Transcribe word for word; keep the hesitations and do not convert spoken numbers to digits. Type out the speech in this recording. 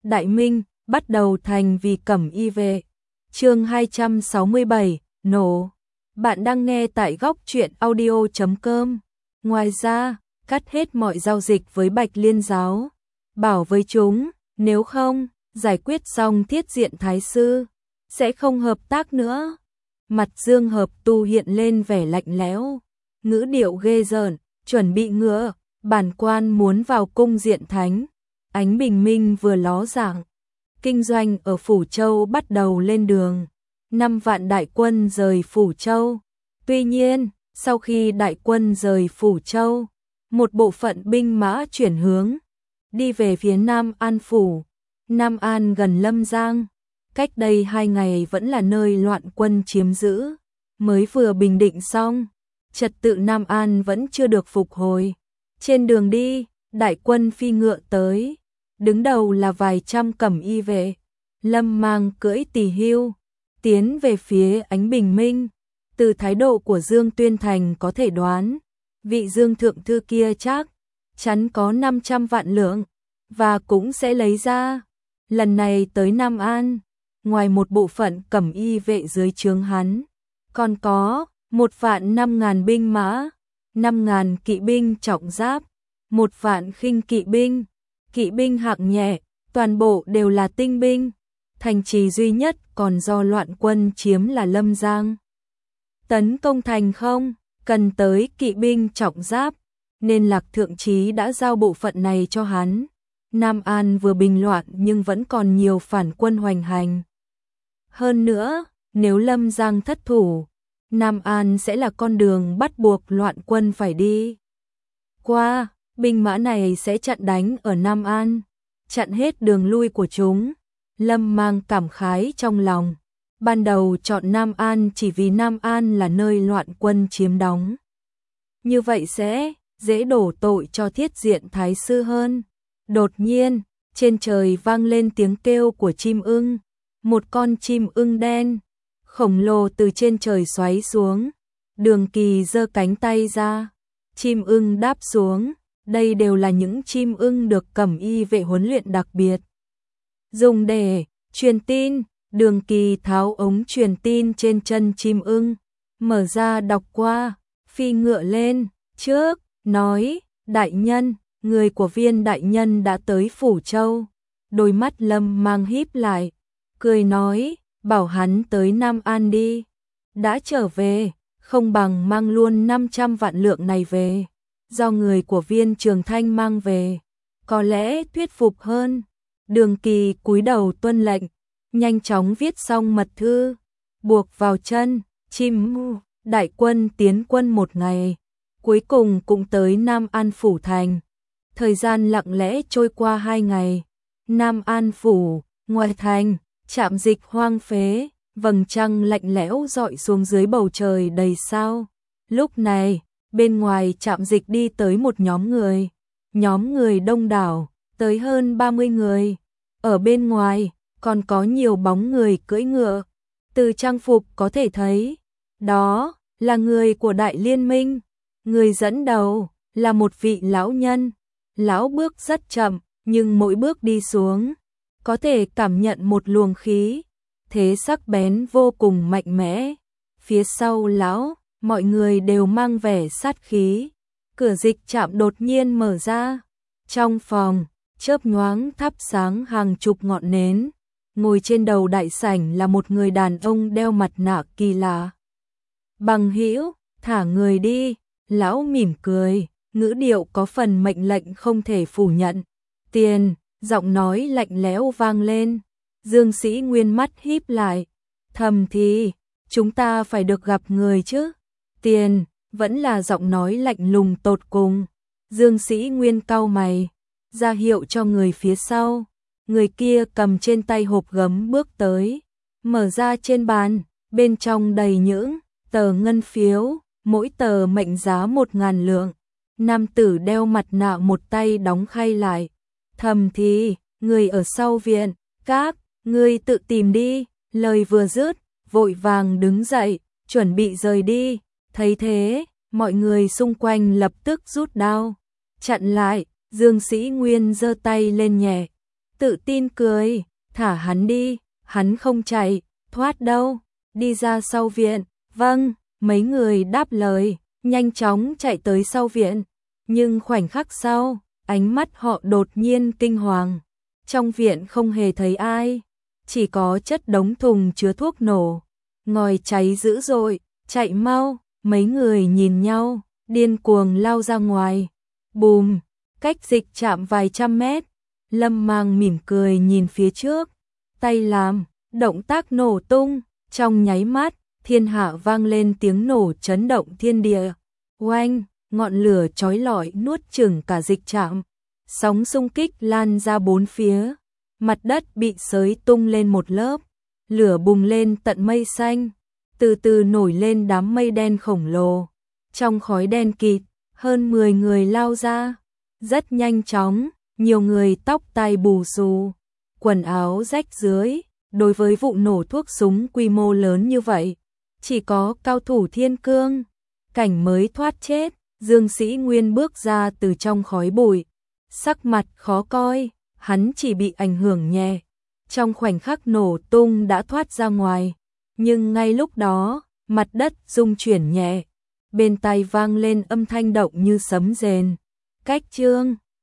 Đại Minh, bắt đầu thành vì cẩm y vệ. Chương hai trăm sáu mươi bảy, nổ. Bạn đang nghe tại góc truyện audio chấm com. Ngoài ra, cắt hết mọi giao dịch với Bạch Liên giáo. Bảo với chúng, nếu không, giải quyết xong Thiết Diện Thái sư, sẽ không hợp tác nữa. Mặt Dương Hợp Tu hiện lên vẻ lạnh lẽo, ngữ điệu ghê rợn, chuẩn bị ngựa, bản quan muốn vào cung Diện Thánh. Ánh bình minh vừa ló dạng, kinh doanh ở Phủ Châu bắt đầu lên đường. Năm vạn đại quân rời Phủ Châu. Tuy nhiên, sau khi đại quân rời Phủ Châu, một bộ phận binh mã chuyển hướng, đi về phía Nam An Phủ. Nam An gần Lâm Giang, cách đây hai ngày vẫn là nơi loạn quân chiếm giữ, mới vừa bình định xong, trật tự Nam An vẫn chưa được phục hồi. Trên đường đi, đại quân phi ngựa tới, đứng đầu là vài trăm cẩm y vệ, Lâm Mang cưỡi tỳ hưu, tiến về phía ánh bình minh. Từ thái độ của Dương Tuyên Thành có thể đoán, vị Dương thượng thư kia chắc chắn có năm trăm vạn lượng, và cũng sẽ lấy ra. Lần này tới Nam An, ngoài một bộ phận cẩm y vệ dưới trướng hắn, còn có một vạn năm ngàn binh mã, năm ngàn kỵ binh trọng giáp, một vạn khinh kỵ binh, kỵ binh hạng nhẹ, toàn bộ đều là tinh binh. Thành trì duy nhất còn do loạn quân chiếm là Lâm Giang. Tấn công thành không, cần tới kỵ binh trọng giáp, nên Lạc Thượng Chí đã giao bộ phận này cho hắn. Nam An vừa bình loạn nhưng vẫn còn nhiều phản quân hoành hành. Hơn nữa, nếu Lâm Giang thất thủ, Nam An sẽ là con đường bắt buộc loạn quân phải đi qua. Binh mã này sẽ chặn đánh ở Nam An, chặn hết đường lui của chúng. Lâm Mang cảm khái trong lòng. Ban đầu chọn Nam An chỉ vì Nam An là nơi loạn quân chiếm đóng. Như vậy sẽ dễ đổ tội cho Thiết Diện Thái sư hơn. Đột nhiên, trên trời vang lên tiếng kêu của chim ưng. Một con chim ưng đen, khổng lồ từ trên trời xoáy xuống. Đường Kỳ giơ cánh tay ra. Chim ưng đáp xuống. Đây đều là những chim ưng được cẩm y vệ huấn luyện đặc biệt, dùng để truyền tin. Đường Kỳ tháo ống truyền tin trên chân chim ưng, mở ra đọc qua, phi ngựa lên trước, nói: đại nhân, người của Viên đại nhân đã tới Phủ Châu. Đôi mắt Lâm Mang híp lại, cười nói: bảo hắn tới Nam An đi. Đã trở về, không bằng mang luôn năm trăm vạn lượng này về, do người của Viên Trường Thanh mang về, có lẽ thuyết phục hơn. Đường Kỳ cúi đầu tuân lệnh, nhanh chóng viết xong mật thư, buộc vào chân. Chim đại quân tiến quân một ngày, cuối cùng cũng tới Nam An Phủ thành. Thời gian lặng lẽ trôi qua hai ngày. Nam An Phủ, ngoài thành, trạm dịch hoang phế, vầng trăng lạnh lẽo rọi xuống dưới bầu trời đầy sao. Lúc này, bên ngoài trạm dịch đi tới một nhóm người. Nhóm người đông đảo, tới hơn ba mươi người. Ở bên ngoài, còn có nhiều bóng người cưỡi ngựa. Từ trang phục có thể thấy, đó là người của Đại Liên Minh. Người dẫn đầu là một vị lão nhân. Lão bước rất chậm, nhưng mỗi bước đi xuống, có thể cảm nhận một luồng khí thế sắc bén vô cùng mạnh mẽ. Phía sau lão, mọi người đều mang vẻ sát khí. Cửa dịch trạm đột nhiên mở ra. Trong phòng, chớp nhoáng thắp sáng hàng chục ngọn nến. Ngồi trên đầu đại sảnh là một người đàn ông đeo mặt nạ kỳ lạ. Bằng hữu, thả người đi. Lão mỉm cười, ngữ điệu có phần mệnh lệnh không thể phủ nhận. Tiền, giọng nói lạnh lẽo vang lên. Dương Sĩ Nguyên mắt híp lại. Thầm thì, chúng ta phải được gặp người chứ. Tiền, vẫn là giọng nói lạnh lùng tột cùng. Dương Sĩ Nguyên cau mày, ra hiệu cho người phía sau. Người kia cầm trên tay hộp gấm bước tới, mở ra trên bàn, bên trong đầy những tờ ngân phiếu, mỗi tờ mệnh giá một ngàn lượng. Nam tử đeo mặt nạ một tay đóng khay lại. Thầm thì, người ở sau viện, các ngươi tự tìm đi. Lời vừa dứt, vội vàng đứng dậy, chuẩn bị rời đi. Thấy thế, mọi người xung quanh lập tức rút đao chặn lại. Dương Sĩ Nguyên giơ tay lên nhẹ, tự tin cười, thả hắn đi, hắn không chạy, thoát đâu, đi ra sau viện, vâng, mấy người đáp lời, nhanh chóng chạy tới sau viện, nhưng khoảnh khắc sau, ánh mắt họ đột nhiên kinh hoàng, trong viện không hề thấy ai, chỉ có chất đống thùng chứa thuốc nổ, ngòi cháy dữ dội, chạy mau, mấy người nhìn nhau, điên cuồng lao ra ngoài, bùm, cách dịch trạm vài trăm mét, Lâm Mang mỉm cười nhìn phía trước, tay làm, động tác nổ tung, trong nháy mắt, thiên hạ vang lên tiếng nổ chấn động thiên địa, oanh, ngọn lửa chói lọi nuốt chửng cả dịch trạm, sóng xung kích lan ra bốn phía, mặt đất bị xới tung lên một lớp, lửa bùng lên tận mây xanh, từ từ nổi lên đám mây đen khổng lồ, trong khói đen kịt, hơn mười người lao ra, rất nhanh chóng, nhiều người tóc tai bù xù, quần áo rách rưới, đối với vụ nổ thuốc súng quy mô lớn như vậy, chỉ có cao thủ thiên cương, cảnh mới thoát chết, Dương Sĩ Nguyên bước ra từ trong khói bụi, sắc mặt khó coi, hắn chỉ bị ảnh hưởng nhẹ, trong khoảnh khắc nổ tung đã thoát ra ngoài, nhưng ngay lúc đó, mặt đất rung chuyển nhẹ, bên tai vang lên âm thanh động như sấm rền, cách chương